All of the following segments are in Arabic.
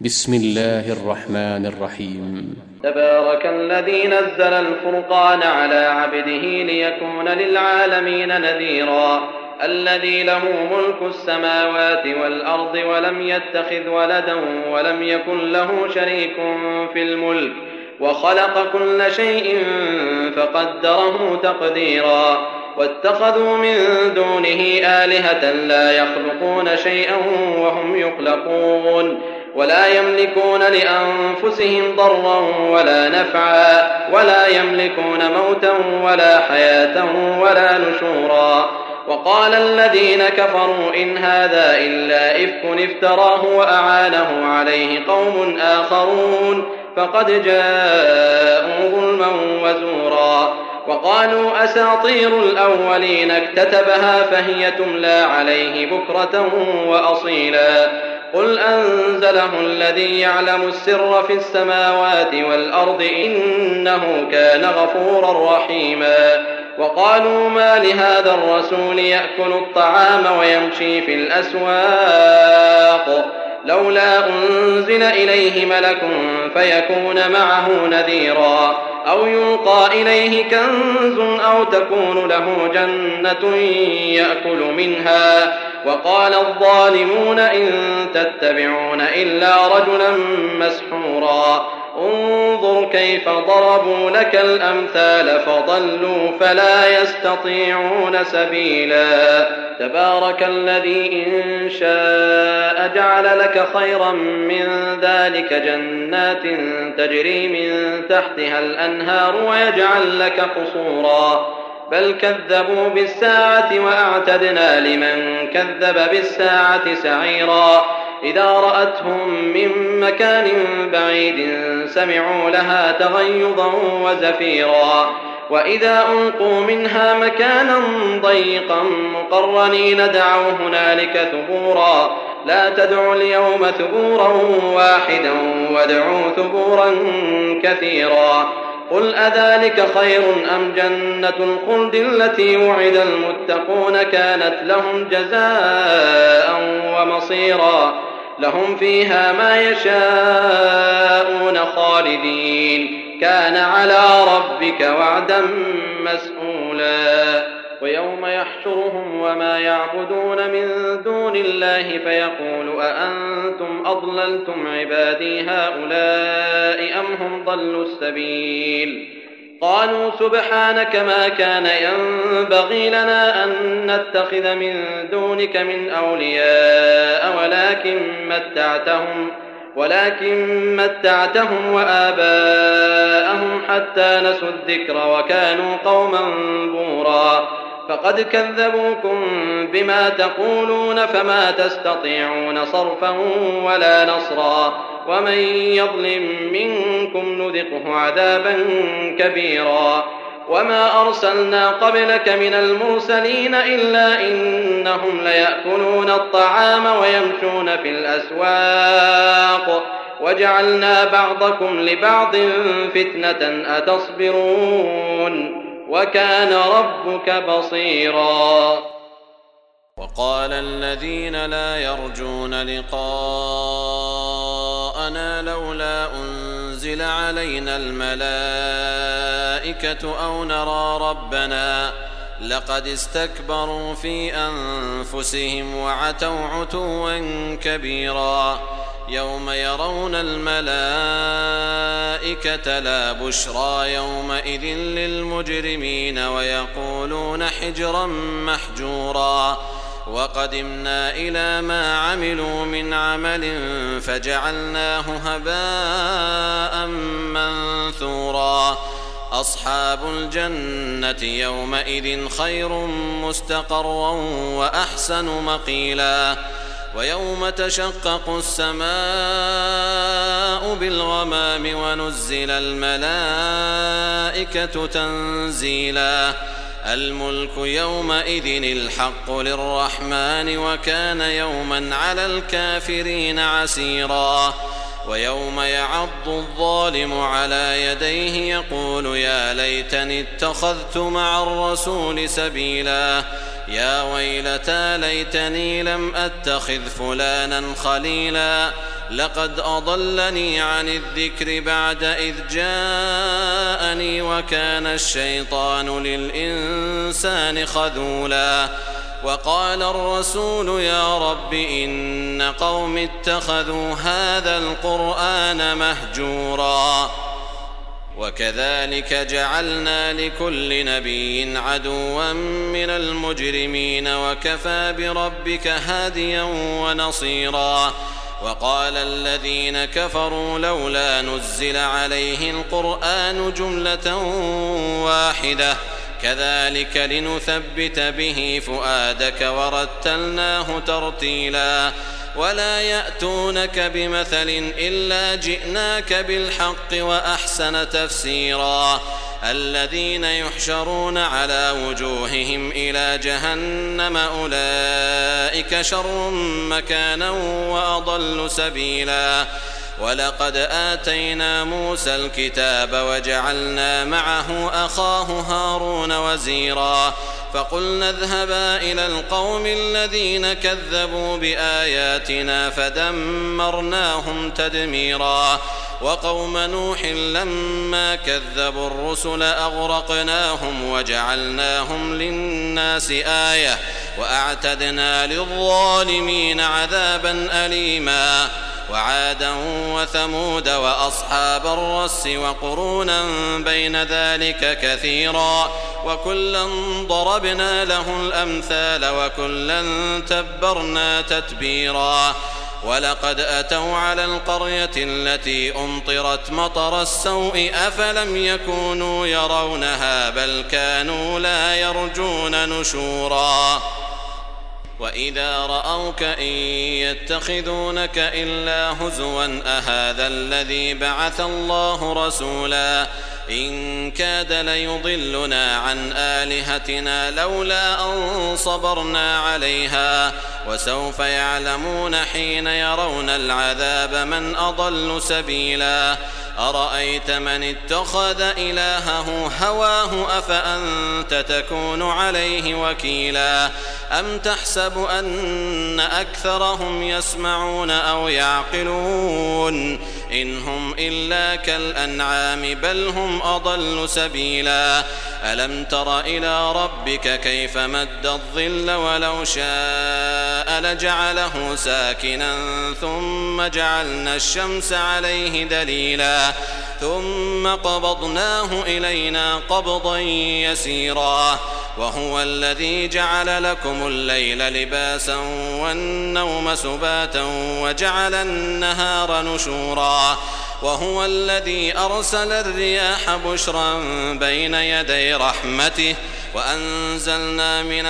بسم الله الرحمن الرحيم. تبارك الذي نزل الفرقان على عبده ليكون للعالمين نذيرا الذي له ملك السماوات والأرض ولم يتخذ ولدا ولم يكن له شريك في الملك وخلق كل شيء فقدره تقديرا واتخذوا من دونه آلهة لا يخلقون شيئا وهم يخلقون ولا يملكون لأنفسهم ضرا ولا نفعا ولا يملكون موتا ولا حياة ولا نشورا. وقال الذين كفروا إن هذا إلا إفك افتراه وأعانه عليه قوم آخرون فقد جاءوا ظلما وزورا. وقالوا أساطير الأولين اكتتبها فهي تملى عليه بكرة وأصيلا. قل أنزله الذي يعلم السر في السماوات والأرض إنه كان غفورا رحيما. وقالوا ما لهذا الرسول يأكل الطعام ويمشي في الأسواق لولا أنزل إليه ملك فيكون معه نذيرا أو يلقى إليه كنز أو تكون له جنة يأكل منها. وقال الظالمون إن تتبعون إلا رجلا مسحورا. انظر كيف ضربوا لك الأمثال فضلوا فلا يستطيعون سبيلا. تبارك الذي إن شاء جعل لك خيرا من ذلك جنات تجري من تحتها الأنهار ويجعل لك قصورا بل كذبوا بالساعة وأعتدنا لمن كذب بالساعة سعيرا. إذا رأتهم من مكان بعيد سمعوا لها تغيظا وزفيرا وإذا ألقوا منها مكانا ضيقا مقرنين دعوا هنالك ثبورا لا تدعوا اليوم ثبورا واحدا وادعوا ثبورا كثيرا. قل أذلك خير أم جنة الخلد التي وعد المتقون كانت لهم جزاء ومصيرا لهم فيها ما يشاءون خالدين كان على ربك وعدا مسئولا. ويوم يحشرهم وما يعبدون من دون الله فيقول أأنتم أضللتم عبادي هؤلاء أم هم ضلوا السبيل. قالوا سبحانك ما كان ينبغي لنا أن نتخذ من دونك من أولياء ولكن متعتهم وآباءهم حتى نسوا الذكر وكانوا قوما بورا. فقد كذبوكم بما تقولون فما تستطيعون صرفا ولا نصرا ومن يظلم منكم نذقه عذابا كبيرا. وما أرسلنا قبلك من المرسلين إلا إنهم ليأكلون الطعام ويمشون في الأسواق وجعلنا بعضكم لبعض فتنة أتصبرون وكان ربك بصيرا. وقال الذين لا يرجون لقاءنا لولا أنزل علينا الملائكة أو نرى ربنا لقد استكبروا في أنفسهم وعتوا عتوا كبيرا. يوم يرون الملائكة لا بشرى يومئذ للمجرمين ويقولون حجرا محجورا. وقدمنا إلى ما عملوا من عمل فجعلناه هباء منثورا. أصحاب الجنة يومئذ خير مستقرا وأحسن مقيلا. ويوم تشقق السماء بالغمام ونزل الملائكة تنزيلا. الملك يومئذ الحق للرحمن وكان يوما على الكافرين عسيرا. ويوم يعض الظالم على يديه يقول يا ليتني اتخذت مع الرسول سبيلا. يا ويلتى ليتني لم أتخذ فلانا خليلا لقد أضلني عن الذكر بعد إذ جاءني وكان الشيطان للإنسان خذولا وقال الرسول يا رب إن قوم اتخذوا هذا القرآن مهجورا وكذلك جعلنا لكل نبي عدوا من المجرمين وكفى بربك هاديا ونصيرا وقال الذين كفروا لولا نزل عليه القرآن جملة واحدة كذلك لنثبت به فؤادك ورتلناه ترتيلا ولا يأتونك بمثل إلا جئناك بالحق وأحسن تفسيرا الذين يحشرون على وجوههم إلى جهنم أولئك شر مكانا وأضل سبيلا ولقد آتينا موسى الكتاب وجعلنا معه أخاه هارون وزيرا فقلنا اذهبا إلى القوم الذين كذبوا بآياتنا فدمرناهم تدميرا وقوم نوح لما كذبوا الرسل أغرقناهم وجعلناهم للناس آية وأعتدنا للظالمين عذابا أليما وعادا وثمود وأصحاب الرس وقرونا بين ذلك كثيرا وكلا ضربنا له الأمثال وكلا تبرنا تتبيرا ولقد أتوا على القرية التي أمطرت مطر السوء أفلم يكونوا يرونها بل كانوا لا يرجون نشورا وإذا رأوك إن يتخذونك إلا هزوا أهذا الذي بعث الله رسولا إن كاد ليضلنا عن آلهتنا لولا أن صبرنا عليها وسوف يعلمون حين يرون العذاب من أضل سبيلا أرأيت من اتخذ إلهه هواه أفأنت تكون عليه وكيلا أم تحسب أن أكثرهم يسمعون أو يعقلون إن هم إلا كالأنعام بل هم أضل سبيلا ألم تر إلى ربك كيف مد الظل ولو شاء لجعله ساكنا ثم جعلنا الشمس عليه دليلا ثم قبضناه إلينا قبضا يسيرا وهو الذي جعل لكم الليل لباسا والنوم سباتا وجعل النهار نشورا وهو الذي أرسل الرياح بشرا بين يدي رحمته وأنزلنا من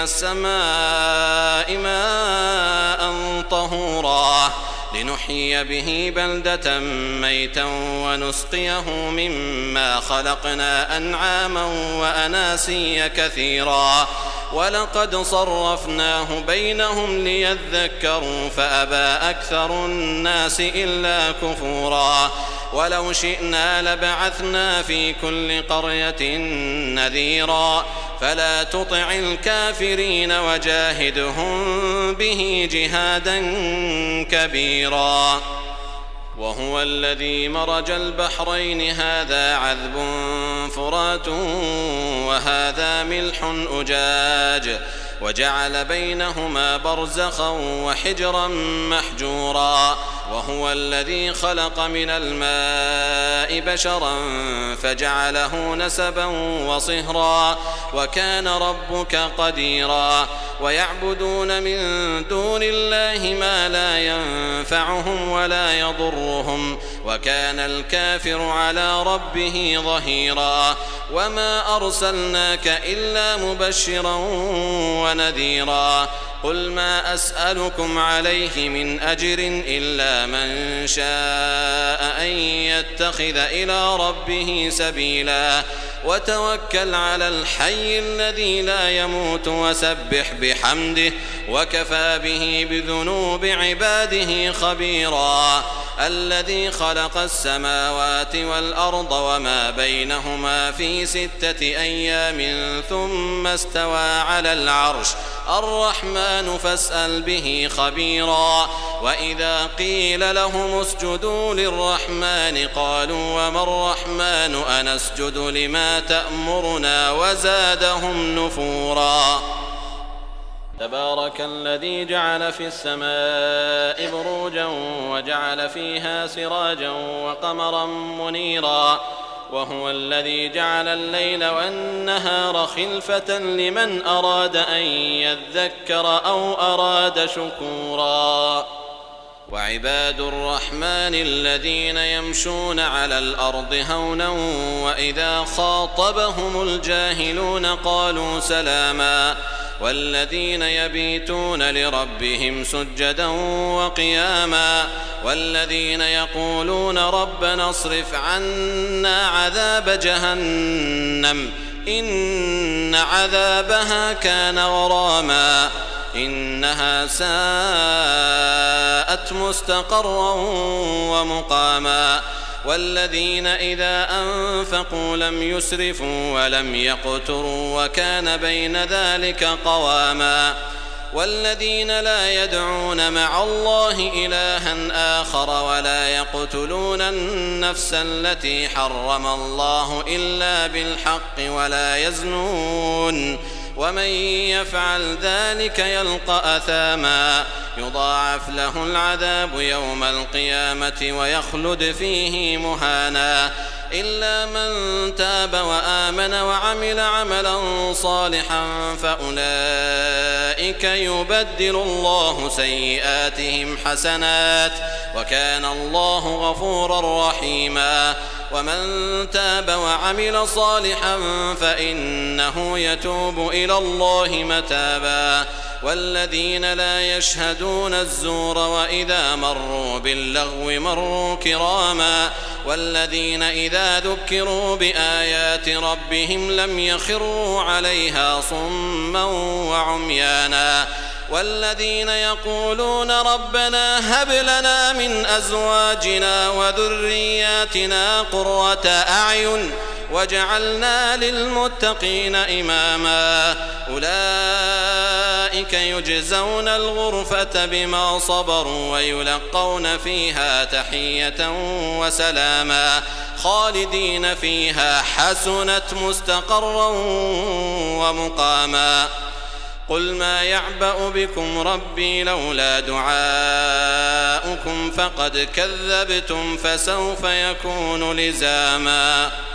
السماء ماء طهورا لنحيي به بلدة ميتا ونسقيه مما خلقنا أنعاما وأناسيا كثيرا ولقد صرفناه بينهم ليذكروا فأبى أكثر الناس إلا كفورا ولو شئنا لبعثنا في كل قرية نذيرا فلا تطع الكافرين وجاهدهم به جهادا كبيرا وهو الذي مرج البحرين هذا عذب فرات وهذا ملح أجاج وجعل بينهما برزخا وحجرا محجورا وهو الذي خلق من الماء بشرا فجعله نسبا وصهرا وكان ربك قديرا ويعبدون من دون الله ما لا ينفعهم ولا يضرهم وكان الكافر على ربه ظهيرا وما أرسلناك إلا مبشرا ونذيرا قل ما أسألكم عليه من أجر إلا من شاء أن يتخذ إلى ربه سبيلا وتوكل على الحي الذي لا يموت وسبح بحمده وكفى به بذنوب عباده خبيرا الذي خلق السماوات والأرض وما بينهما في 6 أيام ثم استوى على العرش الرحمن فاسأل به خبيرا وإذا قيل لهم اسجدوا للرحمن قالوا وما الرحمن أنسجد لما تأمرنا وزادهم نفورا تبارك الذي جعل في السماء بروجا وجعل فيها سراجا وقمرا منيرا وهو الذي جعل الليل والنهار خلفة لمن أراد أن يذكر أو أراد شكورا وعباد الرحمن الذين يمشون على الأرض هونا وإذا خاطبهم الجاهلون قالوا سلاما والذين يبيتون لربهم سجدا وقياما والذين يقولون ربنا اصرف عنا عذاب جهنم إن عذابها كان غراما إنها ساءت مستقرا ومقاما والذين إذا أنفقوا لم يسرفوا ولم يقتروا وكان بين ذلك قواما والذين لا يدعون مع الله إلها آخر ولا يقتلون النفس التي حرم الله إلا بالحق ولا يزنون ومن يفعل ذلك يلقى أثاما يضاعف له العذاب يوم القيامة ويخلد فيه مهانا إلا من تاب وآمن وعمل عملا صالحا فأولئك يبدل الله سيئاتهم حسنات وكان الله غفورا رحيما ومن تاب وعمل صالحا فإنه يتوب إلى الله متابا والذين لا يشهدون الزور وإذا مروا باللغو مروا كراما والذين إذا ذكروا بآيات ربهم لم يخروا عليها صما وعميانا والذين يقولون ربنا هب لنا من أزواجنا وذرياتنا قرة أعين وجعلنا للمتقين إماما أولئك يجزون الغرفة بما صبروا ويلقون فيها تحية وسلاما خالدين فيها حسنت مستقرا ومقاما قل ما يعبأ بكم ربي لولا دعاؤكم فقد كذبتم فسوف يكون لزاما